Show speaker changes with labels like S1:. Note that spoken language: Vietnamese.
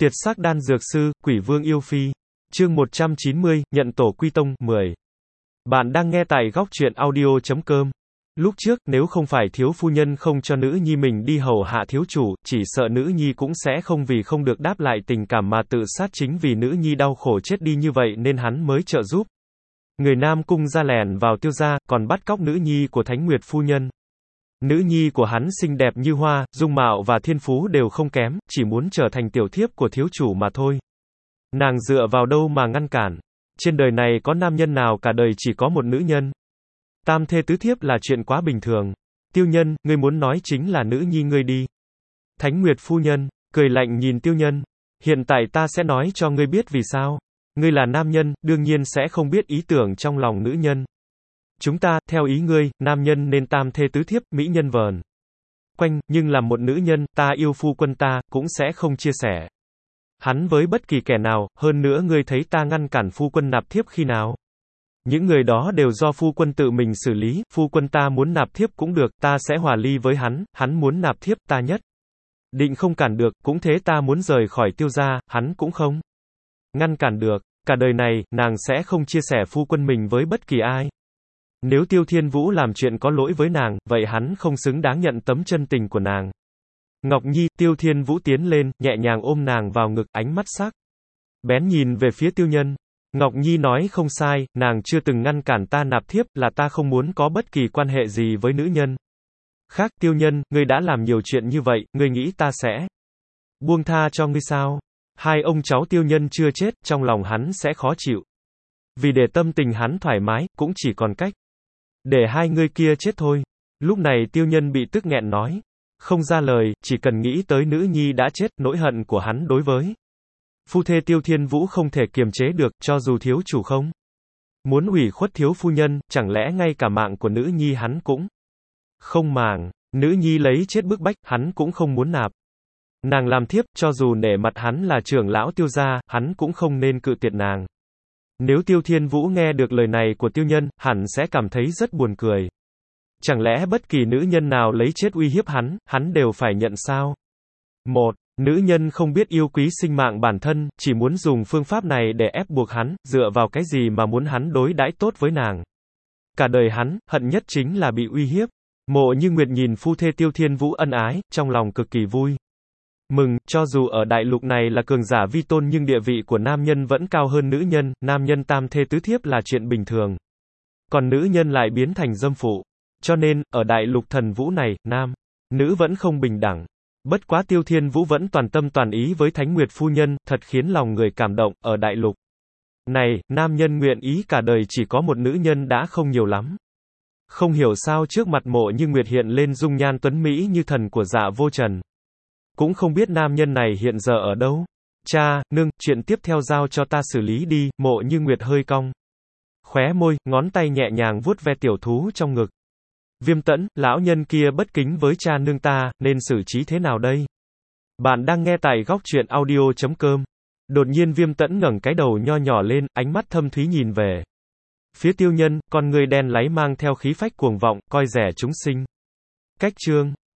S1: Tiệt sắc đan dược sư, quỷ vương yêu phi. Chương 190, nhận tổ quy tông, 10. Bạn đang nghe tại góc truyện audio.com. Lúc trước, nếu không phải thiếu phu nhân không cho nữ nhi mình đi hầu hạ thiếu chủ, chỉ sợ nữ nhi cũng sẽ không vì không được đáp lại tình cảm mà tự sát, chính vì nữ nhi đau khổ chết đi như vậy nên hắn mới trợ giúp. Người Nam Cung ra lẻn vào Tiêu gia, còn bắt cóc nữ nhi của Thánh Nguyệt phu nhân. Nữ nhi của hắn xinh đẹp như hoa, dung mạo và thiên phú đều không kém, chỉ muốn trở thành tiểu thiếp của thiếu chủ mà thôi. Nàng dựa vào đâu mà ngăn cản? Trên đời này có nam nhân nào cả đời chỉ có một nữ nhân? Tam thê tứ thiếp là chuyện quá bình thường. Tiêu Nhân, ngươi muốn nói chính là nữ nhi ngươi đi. Thánh Nguyệt phu nhân cười lạnh nhìn Tiêu Nhân. Hiện tại ta sẽ nói cho ngươi biết vì sao. Ngươi là nam nhân, đương nhiên sẽ không biết ý tưởng trong lòng nữ nhân. Chúng ta, theo ý ngươi, nam nhân nên tam thê tứ thiếp, mỹ nhân vờn quanh, nhưng là một nữ nhân, ta yêu phu quân ta, cũng sẽ không chia sẻ hắn với bất kỳ kẻ nào, hơn nữa ngươi thấy ta ngăn cản phu quân nạp thiếp khi nào? Những người đó đều do phu quân tự mình xử lý, phu quân ta muốn nạp thiếp cũng được, ta sẽ hòa ly với hắn muốn nạp thiếp, ta nhất định không cản được, cũng thế ta muốn rời khỏi Tiêu gia, hắn cũng không ngăn cản được. Cả đời này, nàng sẽ không chia sẻ phu quân mình với bất kỳ ai. Nếu Tiêu Thiên Vũ làm chuyện có lỗi với nàng, vậy hắn không xứng đáng nhận tấm chân tình của nàng. Ngọc Nhi, Tiêu Thiên Vũ tiến lên, nhẹ nhàng ôm nàng vào ngực, ánh mắt sắc bén nhìn về phía Tiêu Nhân. Ngọc Nhi nói không sai, nàng chưa từng ngăn cản ta nạp thiếp, là ta không muốn có bất kỳ quan hệ gì với nữ nhân khác. Tiêu Nhân, ngươi đã làm nhiều chuyện như vậy, ngươi nghĩ ta sẽ buông tha cho ngươi sao? Hai ông cháu Tiêu Nhân chưa chết, trong lòng hắn sẽ khó chịu. Vì để tâm tình hắn thoải mái, cũng chỉ còn cách để hai người kia chết thôi. Lúc này Tiêu Nhân bị tức nghẹn nói không ra lời, chỉ cần nghĩ tới nữ nhi đã chết, nỗi hận của hắn đối với phu thê Tiêu Thiên Vũ không thể kiềm chế được, cho dù thiếu chủ không muốn ủy khuất thiếu phu nhân, chẳng lẽ ngay cả mạng của nữ nhi hắn cũng không màng. Nữ nhi lấy chết bức bách, hắn cũng không muốn nạp nàng làm thiếp, cho dù nể mặt hắn là trưởng lão Tiêu gia, hắn cũng không nên cự tuyệt nàng. Nếu Tiêu Thiên Vũ nghe được lời này của Tiêu Nhân, hẳn sẽ cảm thấy rất buồn cười. Chẳng lẽ bất kỳ nữ nhân nào lấy chết uy hiếp hắn đều phải nhận sao? Một, nữ nhân không biết yêu quý sinh mạng bản thân, chỉ muốn dùng phương pháp này để ép buộc hắn, dựa vào cái gì mà muốn hắn đối đãi tốt với nàng? Cả đời hắn, hận nhất chính là bị uy hiếp. Mộ Như Nguyệt nhìn phu thê Tiêu Thiên Vũ ân ái, trong lòng cực kỳ vui mừng, cho dù ở đại lục này là cường giả vi tôn nhưng địa vị của nam nhân vẫn cao hơn nữ nhân, nam nhân tam thê tứ thiếp là chuyện bình thường. Còn nữ nhân lại biến thành dâm phụ. Cho nên, ở đại lục thần vũ này, nam, nữ vẫn không bình đẳng. Bất quá Tiêu Thiên Vũ vẫn toàn tâm toàn ý với Thánh Nguyệt phu nhân, thật khiến lòng người cảm động, ở đại lục này, nam nhân nguyện ý cả đời chỉ có một nữ nhân đã không nhiều lắm. Không hiểu sao trước mặt Mộ Như Nguyệt hiện lên dung nhan tuấn mỹ như thần của Dạ Vô Trần. Cũng không biết nam nhân này hiện giờ ở đâu. Cha, nương, chuyện tiếp theo giao cho ta xử lý đi. Mộ Như Nguyệt hơi cong khóe môi, ngón tay nhẹ nhàng vuốt ve tiểu thú trong ngực. Viêm Tẫn, lão nhân kia bất kính với cha nương ta, nên xử trí thế nào đây? Bạn đang nghe tại góc truyện audio.com. Đột nhiên Viêm Tẫn ngẩng cái đầu nho nhỏ lên, ánh mắt thâm thúy nhìn về phía Tiêu Nhân, con người đen láy mang theo khí phách cuồng vọng, coi rẻ chúng sinh. Cách chương